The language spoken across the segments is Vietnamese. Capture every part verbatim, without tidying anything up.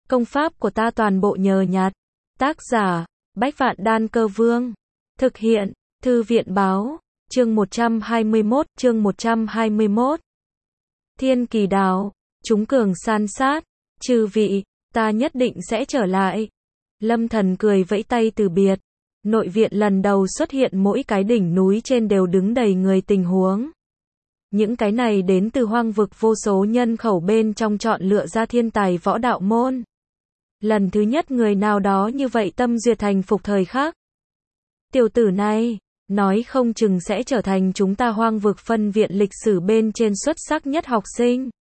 Công pháp của ta toàn bộ nhờ nhặt. Tác giả, Bách Vạn Đan Cơ Vương. Thực hiện, Thư viện Báo. Chương một trăm hai mươi mốt, chương một trăm hai mươi mốt. Thiên Kỳ Đảo, chúng cường san sát. Chư vị, ta nhất định sẽ trở lại. Lâm Thần cười vẫy tay từ biệt. Nội viện lần đầu xuất hiện mỗi cái đỉnh núi trên đều đứng đầy người tình huống. Những cái này đến từ hoang vực vô số nhân khẩu bên trong chọn lựa ra thiên tài võ đạo môn. Lần thứ nhất người nào đó như vậy tâm duyệt thành phục thời khắc. Tiểu tử này, nói không chừng sẽ trở thành chúng ta hoang vực phân viện lịch sử bên trên xuất sắc nhất học sinh.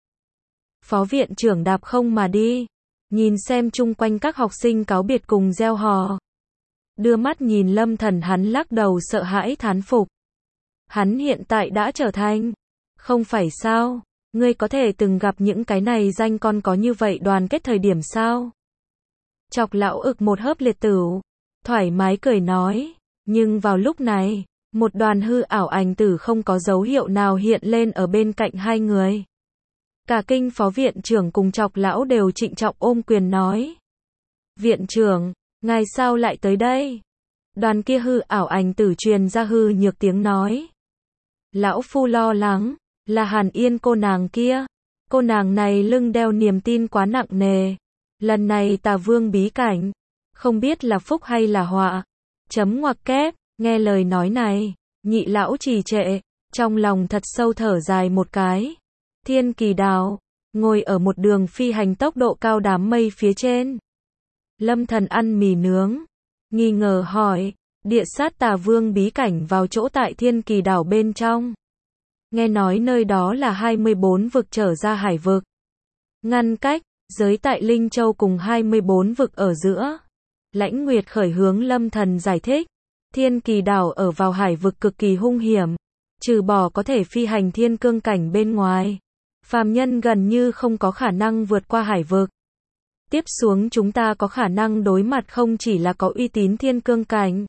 Phó viện trưởng đạp không mà đi, nhìn xem chung quanh các học sinh cáo biệt cùng reo hò. Đưa mắt nhìn Lâm Thần, hắn lắc đầu sợ hãi thán phục. Hắn hiện tại đã trở thành, không phải sao, ngươi có thể từng gặp những cái này danh con có như vậy đoàn kết thời điểm sao? Chọc lão ực một hớp liệt tửu, thoải mái cười nói, nhưng vào lúc này, một đoàn hư ảo ảnh tử không có dấu hiệu nào hiện lên ở bên cạnh hai người. Cả kinh phó viện trưởng cùng chọc lão đều trịnh trọng ôm quyền nói. Viện trưởng, ngài sao lại tới đây? Đoàn kia hư ảo ảnh tử truyền ra hư nhược tiếng nói. Lão phu lo lắng, là Hàn Yên cô nàng kia. Cô nàng này lưng đeo niềm tin quá nặng nề. Lần này Tà Vương bí cảnh, không biết là phúc hay là họa. Chấm ngoặc kép, nghe lời nói này, nhị lão trì trệ, trong lòng thật sâu thở dài một cái. Thiên Kỳ Đảo, ngồi ở một đường phi hành tốc độ cao đám mây phía trên. Lâm Thần ăn mì nướng, nghi ngờ hỏi, địa sát Tà Vương bí cảnh vào chỗ tại Thiên Kỳ Đảo bên trong. Nghe nói nơi đó là hai mươi bốn vực trở ra hải vực. Ngăn cách, giới tại Linh Châu cùng hai mươi bốn vực ở giữa. Lãnh Nguyệt khởi hướng Lâm Thần giải thích. Thiên Kỳ Đảo ở vào hải vực cực kỳ hung hiểm. Trừ bỏ có thể phi hành thiên cương cảnh bên ngoài, phàm nhân gần như không có khả năng vượt qua hải vực. Tiếp xuống chúng ta có khả năng đối mặt không chỉ là có uy tín thiên cương cảnh,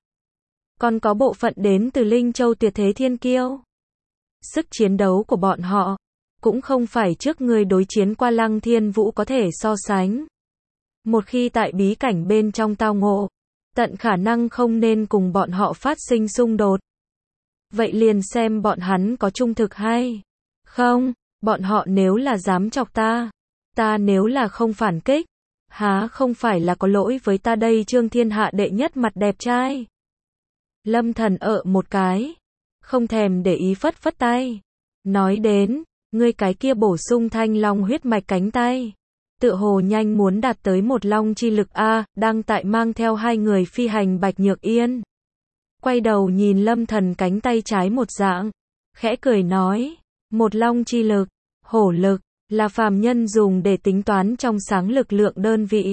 còn có bộ phận đến từ Linh Châu tuyệt thế thiên kiêu. Sức chiến đấu của bọn họ cũng không phải trước người đối chiến qua Lăng Thiên Vũ có thể so sánh. Một khi tại bí cảnh bên trong tao ngộ, tận khả năng không nên cùng bọn họ phát sinh xung đột. Vậy liền xem bọn hắn có trung thực hay không, bọn họ nếu là dám chọc ta, ta nếu là không phản kích, há không phải là có lỗi với ta đây Trương Thiên Hạ đệ nhất mặt đẹp trai. Lâm Thần ợ một cái, không thèm để ý phất phất tay. Nói đến, ngươi cái kia bổ sung thanh long huyết mạch cánh tay, tựa hồ nhanh muốn đạt tới một long chi lực a, đang tại mang theo hai người phi hành Bạch Nhược Yên. Quay đầu nhìn Lâm Thần cánh tay trái một dạng, khẽ cười nói, một long chi lực, hổ lực, là phàm nhân dùng để tính toán trong sáng lực lượng đơn vị.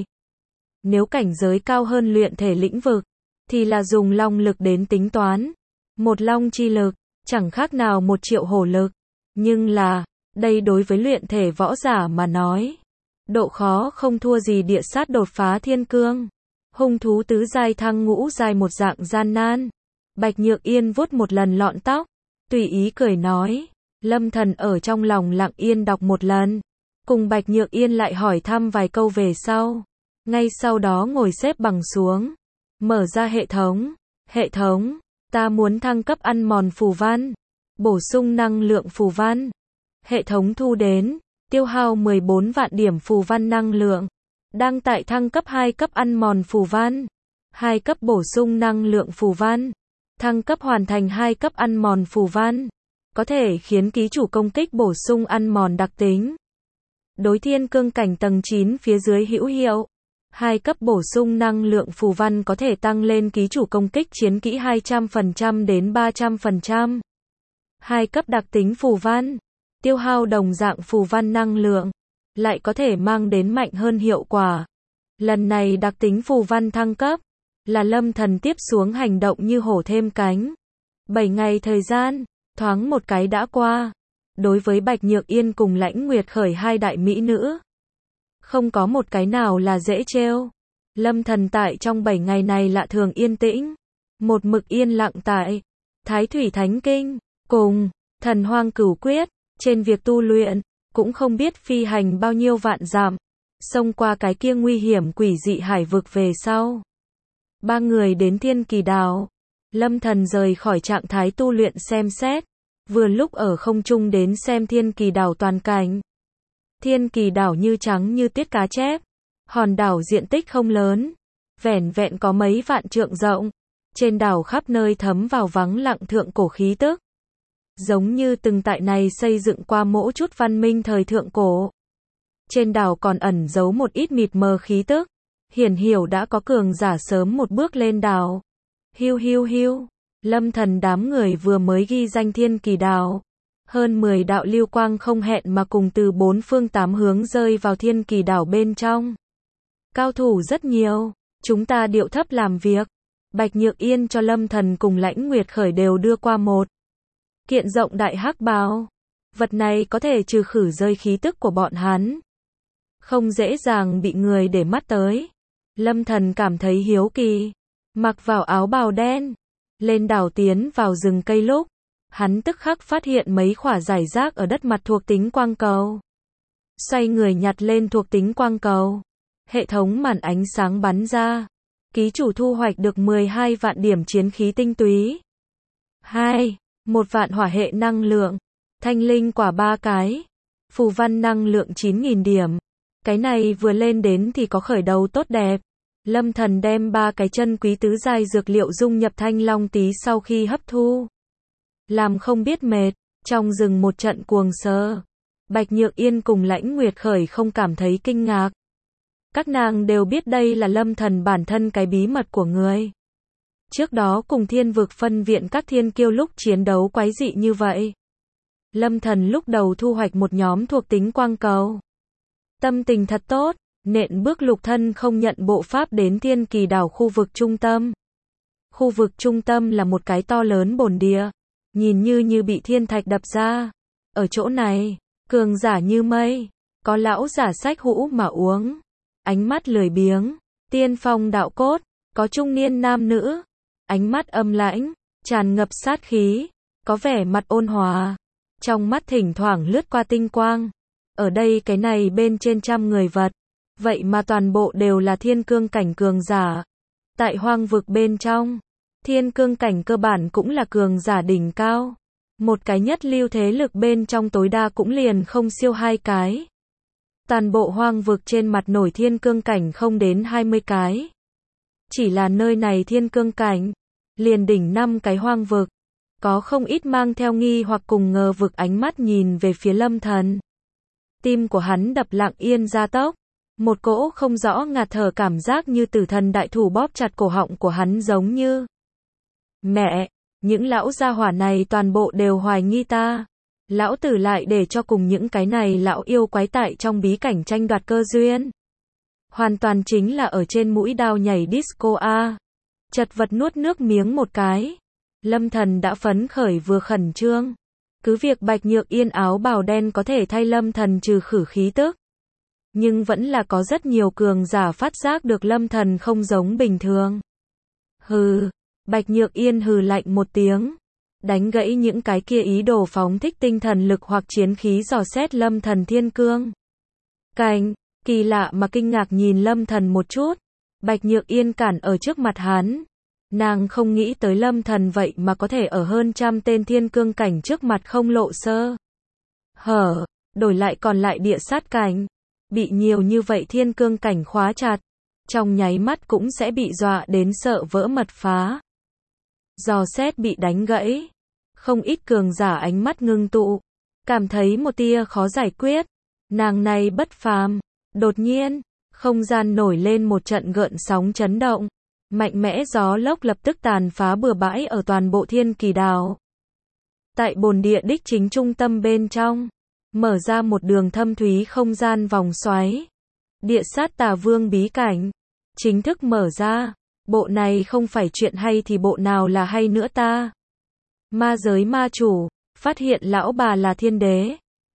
Nếu cảnh giới cao hơn luyện thể lĩnh vực, thì là dùng long lực đến tính toán. Một long chi lực, chẳng khác nào một triệu hổ lực. Nhưng là, đây đối với luyện thể võ giả mà nói, độ khó không thua gì địa sát đột phá thiên cương. Hung thú tứ giai thăng ngũ giai một dạng gian nan. Bạch Nhược Yên vuốt một lần lọn tóc, tùy ý cười nói. Lâm Thần ở trong lòng lặng yên đọc một lần, cùng Bạch Nhược Yên lại hỏi thăm vài câu về sau. Ngay sau đó ngồi xếp bằng xuống, mở ra hệ thống. Hệ thống, ta muốn thăng cấp ăn mòn phù văn, bổ sung năng lượng phù văn. Hệ thống thu đến, tiêu hao mười bốn vạn điểm phù văn năng lượng. Đang tại thăng cấp hai cấp ăn mòn phù văn, hai cấp bổ sung năng lượng phù văn. Thăng cấp hoàn thành hai cấp ăn mòn phù văn, có thể khiến ký chủ công kích bổ sung ăn mòn đặc tính. Đối thiên cương cảnh tầng chín phía dưới hữu hiệu. Hai cấp bổ sung năng lượng phù văn có thể tăng lên ký chủ công kích chiến kỹ hai trăm phần trăm đến ba trăm phần trăm. Hai cấp đặc tính phù văn, tiêu hao đồng dạng phù văn năng lượng, lại có thể mang đến mạnh hơn hiệu quả. Lần này đặc tính phù văn thăng cấp, là Lâm Thần tiếp xuống hành động như hổ thêm cánh. bảy ngày thời gian, thoáng một cái đã qua. Đối với Bạch Nhược Yên cùng Lãnh Nguyệt khởi hai đại mỹ nữ, không có một cái nào là dễ trêu. Lâm Thần tại trong bảy ngày này lạ thường yên tĩnh, một mực yên lặng tại Thái Thủy Thánh Kinh, cùng Thần Hoang Cửu Quyết, trên việc tu luyện, cũng không biết phi hành bao nhiêu vạn dặm, xông qua cái kia nguy hiểm quỷ dị hải vực về sau. Ba người đến Thiên Kỳ Đảo. Lâm Thần rời khỏi trạng thái tu luyện xem xét, vừa lúc ở không trung đến xem Thiên Kỳ Đảo toàn cảnh. Thiên Kỳ Đảo như trắng như tiết cá chép, hòn đảo diện tích không lớn, vẻn vẹn có mấy vạn trượng rộng, trên đảo khắp nơi thấm vào vắng lặng thượng cổ khí tức. Giống như từng tại này xây dựng qua mỗi chút văn minh thời thượng cổ. Trên đảo còn ẩn giấu một ít mịt mờ khí tức, hiển hiểu đã có cường giả sớm một bước lên đảo. Hiu hiu hiu, Lâm Thần đám người vừa mới ghi danh Thiên Kỳ Đảo. Hơn mười đạo lưu quang không hẹn mà cùng từ bốn phương tám hướng rơi vào Thiên Kỳ Đảo bên trong. Cao thủ rất nhiều, chúng ta điệu thấp làm việc. Bạch Nhược Yên cho Lâm Thần cùng Lãnh Nguyệt Khởi đều đưa qua một kiện rộng đại hắc bào. Vật này có thể trừ khử rơi khí tức của bọn hắn, không dễ dàng bị người để mắt tới. Lâm Thần cảm thấy hiếu kỳ, mặc vào áo bào đen, lên đảo tiến vào rừng cây lúc, hắn tức khắc phát hiện mấy khỏa rải rác ở đất mặt thuộc tính quang cầu. Xoay người nhặt lên thuộc tính quang cầu, hệ thống màn ánh sáng bắn ra. Ký chủ thu hoạch được mười hai vạn điểm chiến khí tinh túy. hai. Một vạn hỏa hệ năng lượng. Thanh linh quả ba cái. Phù văn năng lượng chín nghìn điểm. Cái này vừa lên đến thì có khởi đầu tốt đẹp. Lâm Thần đem ba cái chân quý tứ giai dược liệu dung nhập thanh long tí sau khi hấp thu. Làm không biết mệt, trong rừng một trận cuồng sơ. Bạch Nhược Yên cùng Lãnh Nguyệt Khởi không cảm thấy kinh ngạc. Các nàng đều biết đây là Lâm Thần bản thân cái bí mật của người. Trước đó cùng Thiên Vực phân viện các thiên kiêu lúc chiến đấu quái dị như vậy. Lâm Thần lúc đầu thu hoạch một nhóm thuộc tính quang cầu. Tâm tình thật tốt, nện bước lục thân không nhận bộ pháp đến Thiên Kỳ Đảo khu vực trung tâm. Khu vực trung tâm là một cái to lớn bồn địa, nhìn như như bị thiên thạch đập ra. Ở chỗ này, cường giả như mây, có lão giả sách hũ mà uống. Ánh mắt lười biếng, tiên phong đạo cốt, có trung niên nam nữ, ánh mắt âm lãnh, tràn ngập sát khí, có vẻ mặt ôn hòa, trong mắt thỉnh thoảng lướt qua tinh quang. Ở đây cái này bên trên trăm người vật, vậy mà toàn bộ đều là thiên cương cảnh cường giả. Tại hoang vực bên trong, thiên cương cảnh cơ bản cũng là cường giả đỉnh cao. Một cái nhất lưu thế lực bên trong tối đa cũng liền không siêu hai cái. Toàn bộ hoang vực trên mặt nổi thiên cương cảnh không đến hai mươi cái. Chỉ là nơi này thiên cương cảnh, liền đỉnh năm cái hoang vực. Có không ít mang theo nghi hoặc cùng ngờ vực ánh mắt nhìn về phía Lâm Thần. Tim của hắn đập lặng yên gia tốc. Một cỗ không rõ ngạt thở cảm giác như tử thần đại thủ bóp chặt cổ họng của hắn giống như. Mẹ, những lão gia hỏa này toàn bộ đều hoài nghi ta. Lão tử lại để cho cùng những cái này lão yêu quái tại trong bí cảnh tranh đoạt cơ duyên. Hoàn toàn chính là ở trên mũi đao nhảy disco a. Chật vật nuốt nước miếng một cái. Lâm Thần đã phấn khởi vừa khẩn trương. Cứ việc Bạch Nhược Yên áo bào đen có thể thay Lâm Thần trừ khử khí tức. Nhưng vẫn là có rất nhiều cường giả phát giác được Lâm Thần không giống bình thường. Hừ, Bạch Nhược Yên hừ lạnh một tiếng. Đánh gãy những cái kia ý đồ phóng thích tinh thần lực hoặc chiến khí dò xét Lâm Thần thiên cương cảnh. Kỳ lạ mà kinh ngạc nhìn Lâm Thần một chút. Bạch Nhược Yên cản ở trước mặt hắn. Nàng không nghĩ tới Lâm Thần vậy mà có thể ở hơn trăm tên thiên cương cảnh trước mặt không lộ sơ hở, đổi lại còn lại địa sát cảnh. Bị nhiều như vậy thiên cương cảnh khóa chặt, trong nháy mắt cũng sẽ bị dọa đến sợ vỡ mật phá. Dò xét bị đánh gãy. Không ít cường giả ánh mắt ngưng tụ, cảm thấy một tia khó giải quyết. Nàng này bất phàm. Đột nhiên, không gian nổi lên một trận gợn sóng chấn động. Mạnh mẽ gió lốc lập tức tàn phá bừa bãi ở toàn bộ Thiên Kỳ Đảo. Tại bồn địa đích chính trung tâm bên trong, mở ra một đường thâm thúy không gian vòng xoáy. Địa sát tà vương bí cảnh chính thức mở ra. Bộ này không phải chuyện hay thì bộ nào là hay nữa ta. Ma giới ma chủ, phát hiện lão bà là thiên đế.